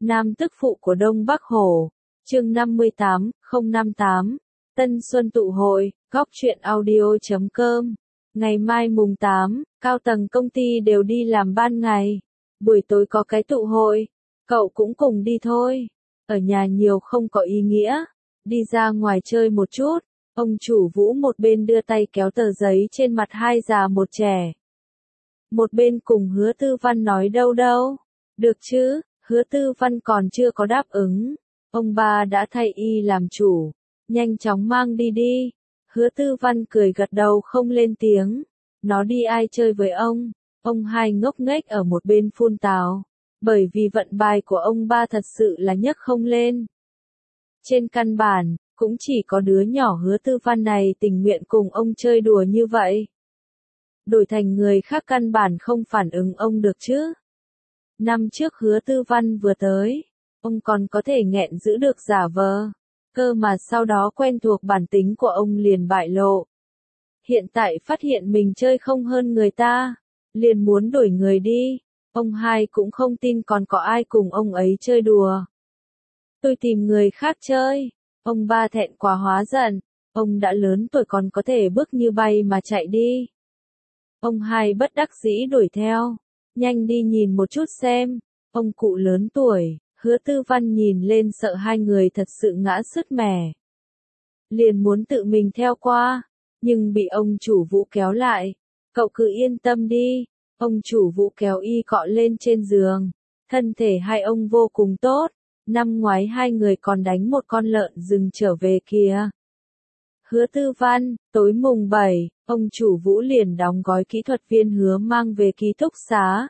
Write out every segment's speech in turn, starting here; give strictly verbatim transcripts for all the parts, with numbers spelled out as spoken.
Nam tức phụ của Đông Bắc Hổ, chương năm mươi tám, không năm tám, Tân Xuân tụ hội, góc truyện audio chấm com. Ngày mai mùng tám, cao tầng công ty đều đi làm ban ngày. Buổi tối có cái tụ hội, cậu cũng cùng đi thôi. Ở nhà nhiều không có ý nghĩa, đi ra ngoài chơi một chút. Ông chủ Vũ một bên đưa tay kéo tờ giấy trên mặt hai già một trẻ. Một bên cùng Hứa Tư Văn nói đâu đâu. Được chứ, Hứa Tư Văn còn chưa có đáp ứng. Ông ba đã thay y làm chủ. Nhanh chóng mang đi đi. Hứa Tư Văn cười gật đầu không lên tiếng. Nó đi ai chơi với ông. Ông hai ngốc nghếch ở một bên phun tào. Bởi vì vận bài của ông ba thật sự là nhấc không lên. Trên căn bản, cũng chỉ có đứa nhỏ Hứa Tư Văn này tình nguyện cùng ông chơi đùa như vậy. Đổi thành người khác căn bản không phản ứng ông được chứ. Năm trước Hứa Tư Văn vừa tới, ông còn có thể nghẹn giữ được giả vờ. Cơ mà sau đó quen thuộc bản tính của ông liền bại lộ. Hiện tại phát hiện mình chơi không hơn người ta, liền muốn đổi người đi. Ông hai cũng không tin còn có ai cùng ông ấy chơi đùa. Tôi tìm người khác chơi. Ông ba thẹn quá hóa giận. Ông đã lớn tuổi còn có thể bước như bay mà chạy đi. Ông hai bất đắc dĩ đuổi theo. Nhanh đi nhìn một chút xem. Ông cụ lớn tuổi, Hứa Tư Văn nhìn lên sợ hai người thật sự ngã sứt mẻ. Liền muốn tự mình theo qua, nhưng bị ông chủ Vũ kéo lại. Cậu cứ yên tâm đi. Ông chủ Vũ kéo y cọ lên trên giường. Thân thể hai ông vô cùng tốt. Năm ngoái hai người còn đánh một con lợn rừng trở về kìa. Hứa Tư Văn, tối mùng bảy, ông chủ Vũ liền đóng gói kỹ thuật viên Hứa mang về ký túc xá.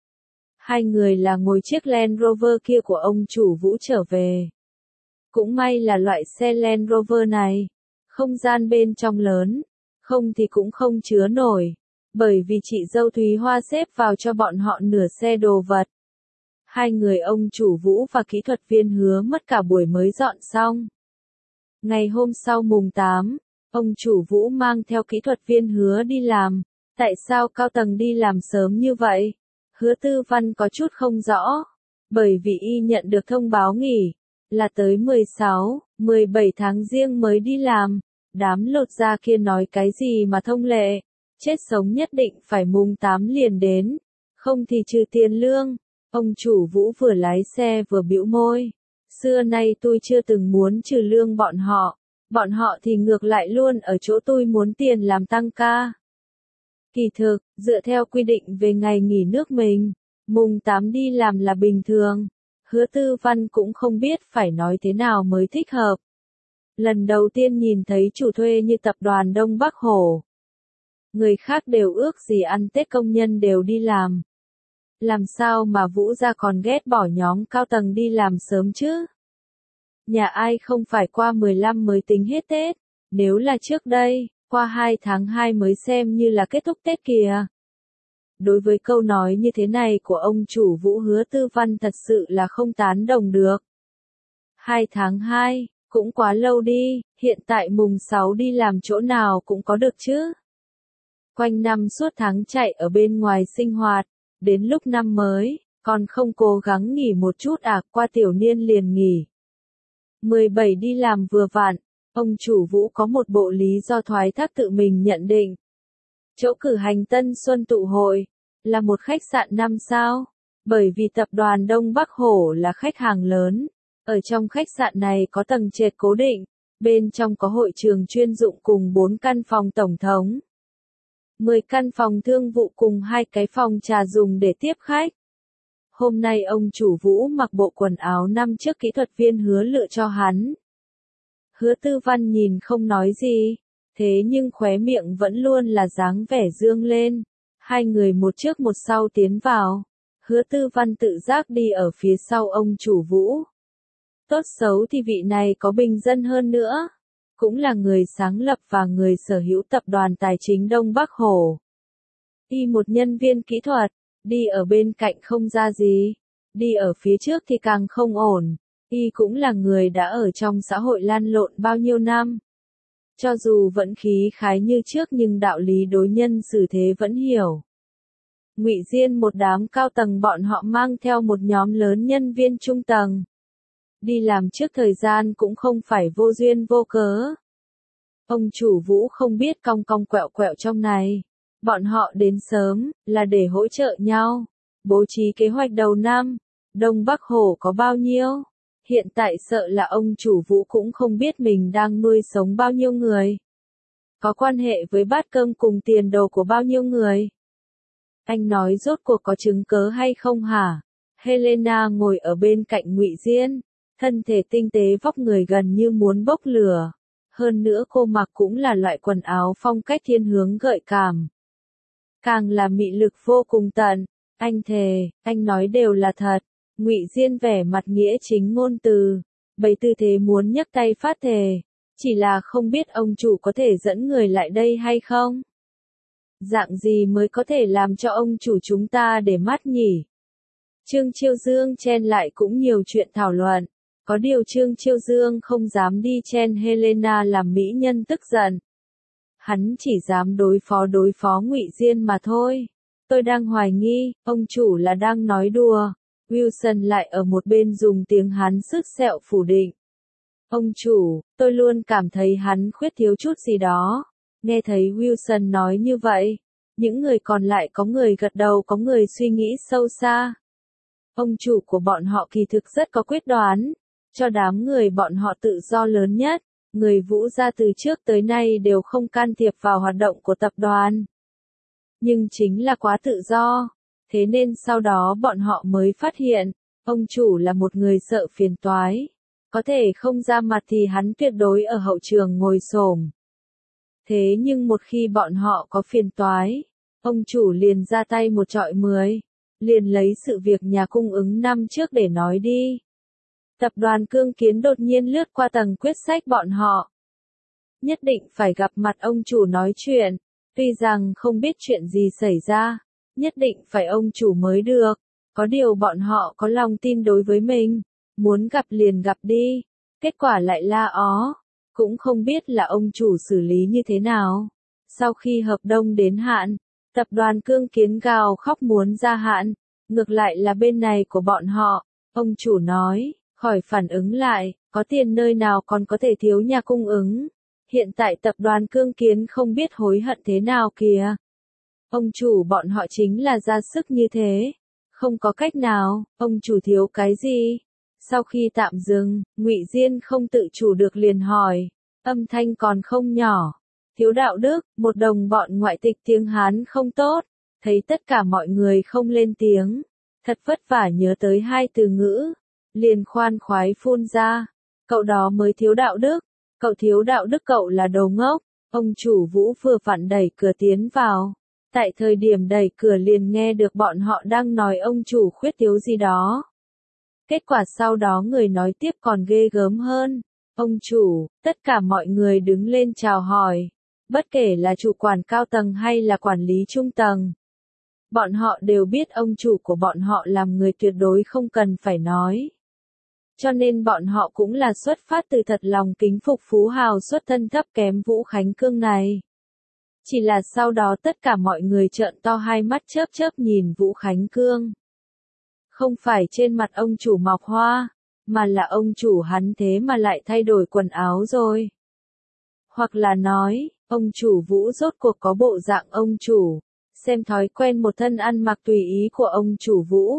Hai người là ngồi chiếc Land Rover kia của ông chủ Vũ trở về. Cũng may là loại xe Land Rover này. Không gian bên trong lớn, không thì cũng không chứa nổi. Bởi vì chị dâu Thúy Hoa xếp vào cho bọn họ nửa xe đồ vật. Hai người ông chủ Vũ và kỹ thuật viên Hứa mất cả buổi mới dọn xong. Ngày hôm sau mùng tám, ông chủ Vũ mang theo kỹ thuật viên Hứa đi làm. Tại sao cao tầng đi làm sớm như vậy? Hứa Tư Văn có chút không rõ. Bởi vì y nhận được thông báo nghỉ, là tới mười sáu, mười bảy tháng riêng mới đi làm. Đám lột da kia nói cái gì mà thông lệ. Chết sống nhất định phải mùng tám liền đến. Không thì trừ tiền lương. Ông chủ Vũ vừa lái xe vừa bĩu môi. Xưa nay tôi chưa từng muốn trừ lương bọn họ. Bọn họ thì ngược lại luôn ở chỗ tôi muốn tiền làm tăng ca. Kỳ thực, dựa theo quy định về ngày nghỉ nước mình, mùng tám đi làm là bình thường. Hứa Tư Văn cũng không biết phải nói thế nào mới thích hợp. Lần đầu tiên nhìn thấy chủ thuê như tập đoàn Đông Bắc Hổ. Người khác đều ước gì ăn Tết công nhân đều đi làm. Làm sao mà Vũ gia còn ghét bỏ nhóm cao tầng đi làm sớm chứ? Nhà ai không phải qua mười lăm mới tính hết Tết, nếu là trước đây, qua hai tháng hai mới xem như là kết thúc Tết kìa. Đối với câu nói như thế này của ông chủ Vũ Hứa Tư Văn thật sự là không tán đồng được. hai tháng hai, cũng quá lâu đi, hiện tại mùng sáu đi làm chỗ nào cũng có được chứ. Quanh năm suốt tháng chạy ở bên ngoài sinh hoạt, đến lúc năm mới, còn không cố gắng nghỉ một chút à, qua tiểu niên liền nghỉ. mười bảy đi làm vừa vặn, ông chủ Vũ có một bộ lý do thoái thác tự mình nhận định. Chỗ cử hành Tân Xuân tụ hội, là một khách sạn năm sao, bởi vì tập đoàn Đông Bắc Hổ là khách hàng lớn. Ở trong khách sạn này có tầng trệt cố định, bên trong có hội trường chuyên dụng cùng bốn căn phòng tổng thống. mười căn phòng thương vụ cùng hai cái phòng trà dùng để tiếp khách. Hôm nay ông chủ Vũ mặc bộ quần áo năm trước kỹ thuật viên Hứa lựa cho hắn. Hứa Tư Văn nhìn không nói gì, thế nhưng khóe miệng vẫn luôn là dáng vẻ dương lên. Hai người một trước một sau tiến vào. Hứa Tư Văn tự giác đi ở phía sau ông chủ Vũ. Tốt xấu thì vị này có bình dân hơn nữa. Cũng là người sáng lập và người sở hữu tập đoàn tài chính Đông Bắc Hổ. Y một nhân viên kỹ thuật, đi ở bên cạnh không ra gì, đi ở phía trước thì càng không ổn. Y cũng là người đã ở trong xã hội lăn lộn bao nhiêu năm. Cho dù vẫn khí khái như trước nhưng đạo lý đối nhân xử thế vẫn hiểu. Ngụy Diên một đám cao tầng bọn họ mang theo một nhóm lớn nhân viên trung tầng. Đi làm trước thời gian cũng không phải vô duyên vô cớ. Ông chủ Vũ không biết cong cong quẹo quẹo trong này. Bọn họ đến sớm, là để hỗ trợ nhau. Bố trí kế hoạch đầu năm. Đông Bắc Hồ có bao nhiêu? Hiện tại sợ là ông chủ Vũ cũng không biết mình đang nuôi sống bao nhiêu người. Có quan hệ với bát cơm cùng tiền đồ của bao nhiêu người. Anh nói rốt cuộc có chứng cớ hay không hả? Helena ngồi ở bên cạnh Ngụy Diên, thân thể tinh tế vóc người gần như muốn bốc lửa. Hơn nữa cô mặc cũng là loại quần áo phong cách thiên hướng gợi cảm. Càng là mị lực vô cùng tận. Anh thề, anh nói đều là thật. Ngụy Diên vẻ mặt nghĩa chính ngôn từ, bày tư thế muốn nhấc tay phát thề. Chỉ là không biết ông chủ có thể dẫn người lại đây hay không? Dạng gì mới có thể làm cho ông chủ chúng ta để mắt nhỉ? Trương Chiêu Dương chen lại cũng nhiều chuyện thảo luận. Có điều Trương Chiêu Dương không dám đi chen Helena làm mỹ nhân tức giận. Hắn chỉ dám đối phó đối phó Ngụy Diên mà thôi. Tôi đang hoài nghi, ông chủ là đang nói đùa. Wilson lại ở một bên dùng tiếng Hán sứt sẹo phủ định. Ông chủ, tôi luôn cảm thấy hắn khuyết thiếu chút gì đó. Nghe thấy Wilson nói như vậy, những người còn lại có người gật đầu có người suy nghĩ sâu xa. Ông chủ của bọn họ kỳ thực rất có quyết đoán, cho đám người bọn họ tự do lớn nhất. Người Vũ gia từ trước tới nay đều không can thiệp vào hoạt động của tập đoàn. Nhưng chính là quá tự do. Thế nên sau đó bọn họ mới phát hiện, ông chủ là một người sợ phiền toái. Có thể không ra mặt thì hắn tuyệt đối ở hậu trường ngồi xổm. Thế nhưng một khi bọn họ có phiền toái, ông chủ liền ra tay một trọi mười. Liền lấy sự việc nhà cung ứng năm trước để nói đi. Tập đoàn Cương Kiến đột nhiên lướt qua tầng quyết sách bọn họ. Nhất định phải gặp mặt ông chủ nói chuyện. Tuy rằng không biết chuyện gì xảy ra, nhất định phải ông chủ mới được. Có điều bọn họ có lòng tin đối với mình. Muốn gặp liền gặp đi. Kết quả lại la ó. Cũng không biết là ông chủ xử lý như thế nào. Sau khi hợp đồng đến hạn, tập đoàn Cương Kiến gào khóc muốn gia hạn. Ngược lại là bên này của bọn họ. Ông chủ nói, khỏi phản ứng lại, có tiền nơi nào còn có thể thiếu nhà cung ứng. Hiện tại tập đoàn Cương Kiến không biết hối hận thế nào kìa. Ông chủ bọn họ chính là ra sức như thế. Không có cách nào, ông chủ thiếu cái gì? Sau khi tạm dừng, Ngụy Diên không tự chủ được liền hỏi, âm thanh còn không nhỏ. Thiếu đạo đức, một đồng bọn ngoại tịch tiếng Hán không tốt. Thấy tất cả mọi người không lên tiếng. Thật vất vả nhớ tới hai từ ngữ. Liền khoan khoái phun ra. Cậu đó mới thiếu đạo đức. Cậu thiếu đạo đức cậu là đồ ngốc. Ông chủ Vũ vừa vặn đẩy cửa tiến vào. Tại thời điểm đẩy cửa liền nghe được bọn họ đang nói ông chủ khuyết thiếu gì đó. Kết quả sau đó người nói tiếp còn ghê gớm hơn. Ông chủ, tất cả mọi người đứng lên chào hỏi. Bất kể là chủ quản cao tầng hay là quản lý trung tầng. Bọn họ đều biết ông chủ của bọn họ làm người tuyệt đối không cần phải nói. Cho nên bọn họ cũng là xuất phát từ thật lòng kính phục phú hào xuất thân thấp kém Vũ Khánh Cương này. Chỉ là sau đó tất cả mọi người trợn to hai mắt chớp chớp nhìn Vũ Khánh Cương. Không phải trên mặt ông chủ mọc hoa, mà là ông chủ hắn thế mà lại thay đổi quần áo rồi. Hoặc là nói, ông chủ Vũ rốt cuộc có bộ dạng ông chủ, xem thói quen một thân ăn mặc tùy ý của ông chủ Vũ.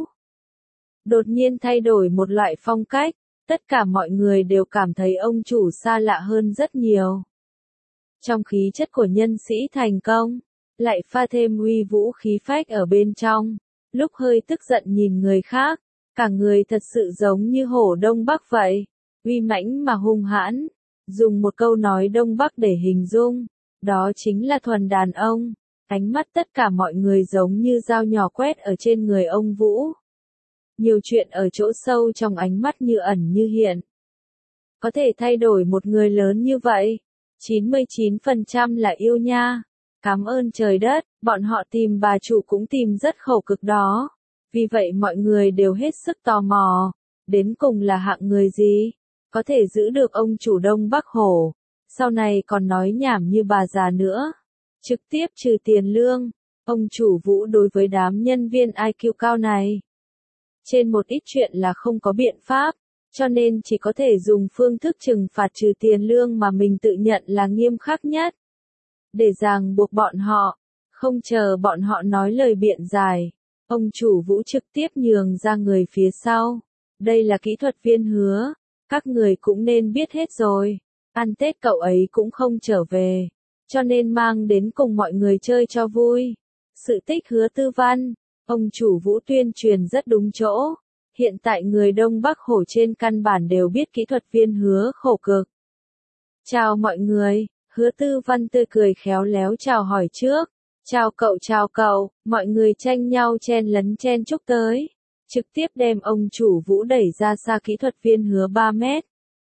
Đột nhiên thay đổi một loại phong cách, tất cả mọi người đều cảm thấy ông chủ xa lạ hơn rất nhiều. Trong khí chất của nhân sĩ thành công, lại pha thêm uy vũ khí phách ở bên trong, lúc hơi tức giận nhìn người khác, cả người thật sự giống như hổ Đông Bắc vậy, uy mãnh mà hung hãn, dùng một câu nói Đông Bắc để hình dung, đó chính là thuần đàn ông. Ánh mắt tất cả mọi người giống như dao nhỏ quét ở trên người ông Vũ. Nhiều chuyện ở chỗ sâu trong ánh mắt như ẩn như hiện. Có thể thay đổi một người lớn như vậy, chín mươi chín phần trăm là yêu nha. Cảm ơn trời đất, bọn họ tìm bà chủ cũng tìm rất khổ cực đó. Vì vậy mọi người đều hết sức tò mò. Đến cùng là hạng người gì? Có thể giữ được ông chủ Đông Bắc Hổ. Sau này còn nói nhảm như bà già nữa. Trực tiếp trừ tiền lương. Ông chủ Vũ đối với đám nhân viên i kiu cao này, trên một ít chuyện là không có biện pháp, cho nên chỉ có thể dùng phương thức trừng phạt trừ tiền lương mà mình tự nhận là nghiêm khắc nhất, để ràng buộc bọn họ. Không chờ bọn họ nói lời biện giải, ông chủ Vũ trực tiếp nhường ra người phía sau. Đây là kỹ thuật viên Hứa, các người cũng nên biết hết rồi. Ăn Tết cậu ấy cũng không trở về, cho nên mang đến cùng mọi người chơi cho vui. Sự tích Hứa Tư Văn, ông chủ Vũ tuyên truyền rất đúng chỗ. Hiện tại người Đông Bắc Hổ trên căn bản đều biết kỹ thuật viên Hứa khổ cực. Chào mọi người, Hứa Tư Văn tươi cười khéo léo chào hỏi trước. Chào cậu chào cậu, mọi người tranh nhau chen lấn chen chúc tới. Trực tiếp đem ông chủ Vũ đẩy ra xa kỹ thuật viên Hứa ba mét.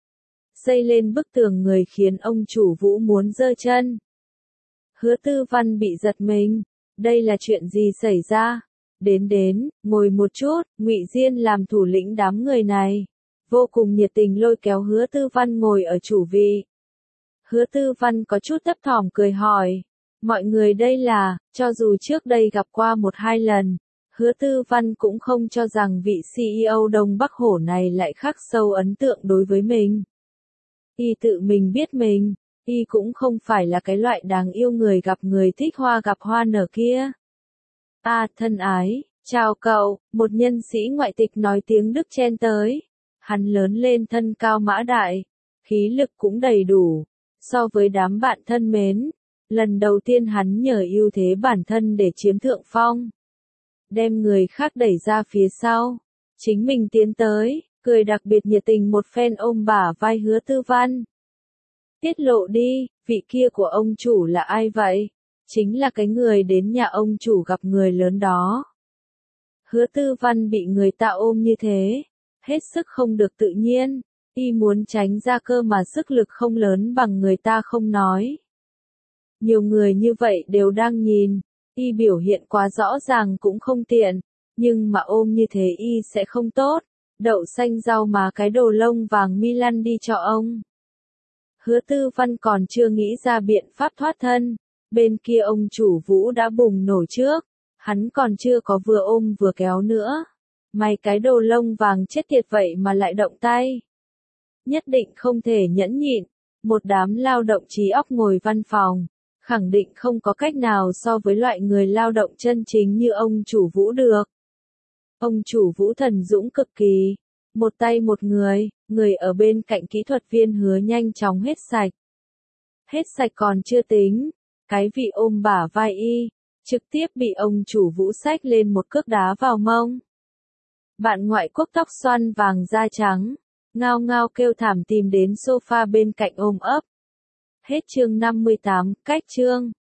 Xây lên bức tường người khiến ông chủ Vũ muốn giơ chân. Hứa Tư Văn bị giật mình. Đây là chuyện gì xảy ra? Đến đến, ngồi một chút, Ngụy Diên làm thủ lĩnh đám người này. Vô cùng nhiệt tình lôi kéo Hứa Tư Văn ngồi ở chủ vị. Hứa Tư Văn có chút thấp thỏm cười hỏi. Mọi người đây là, cho dù trước đây gặp qua một hai lần, Hứa Tư Văn cũng không cho rằng vị xê e ô Đông Bắc Hổ này lại khắc sâu ấn tượng đối với mình. Y tự mình biết mình, Y cũng không phải là cái loại đáng yêu người gặp người thích hoa gặp hoa nở kia. À, thân ái, chào cậu, một nhân sĩ ngoại tịch nói tiếng Đức chen tới. Hắn lớn lên thân cao mã đại, khí lực cũng đầy đủ, so với đám bạn thân mến. Lần đầu tiên hắn nhờ ưu thế bản thân để chiếm thượng phong. Đem người khác đẩy ra phía sau. Chính mình tiến tới, cười đặc biệt nhiệt tình một phen ôm bả vai Hứa Tư Văn. Tiết lộ đi, vị kia của ông chủ là ai vậy? Chính là cái người đến nhà ông chủ gặp người lớn đó. Hứa Tư Văn bị người ta ôm như thế, hết sức không được tự nhiên. Y muốn tránh ra cơ mà sức lực không lớn bằng người ta không nói. Nhiều người như vậy đều đang nhìn, Y biểu hiện quá rõ ràng cũng không tiện, nhưng mà ôm như thế Y sẽ không tốt. Đậu xanh rau má cái đồ lông vàng Milan đi cho ông. Hứa Tư Văn còn chưa nghĩ ra biện pháp thoát thân, bên kia ông chủ Vũ đã bùng nổ trước, hắn còn chưa có vừa ôm vừa kéo nữa. Mày cái đồ lông vàng chết tiệt vậy mà lại động tay. Nhất định không thể nhẫn nhịn, một đám lao động trí óc ngồi văn phòng, khẳng định không có cách nào so với loại người lao động chân chính như ông chủ Vũ được. Ông chủ Vũ thần dũng cực kỳ, một tay một người, người ở bên cạnh kỹ thuật viên Hứa nhanh chóng hết sạch. Hết sạch còn chưa tính, cái vị ôm bả vai Y, trực tiếp bị ông chủ Vũ xách lên một cước đá vào mông. Bạn ngoại quốc tóc xoăn vàng da trắng, ngao ngao kêu thảm tìm đến sofa bên cạnh ôm ấp. Hết chương năm mươi tám, cách chương.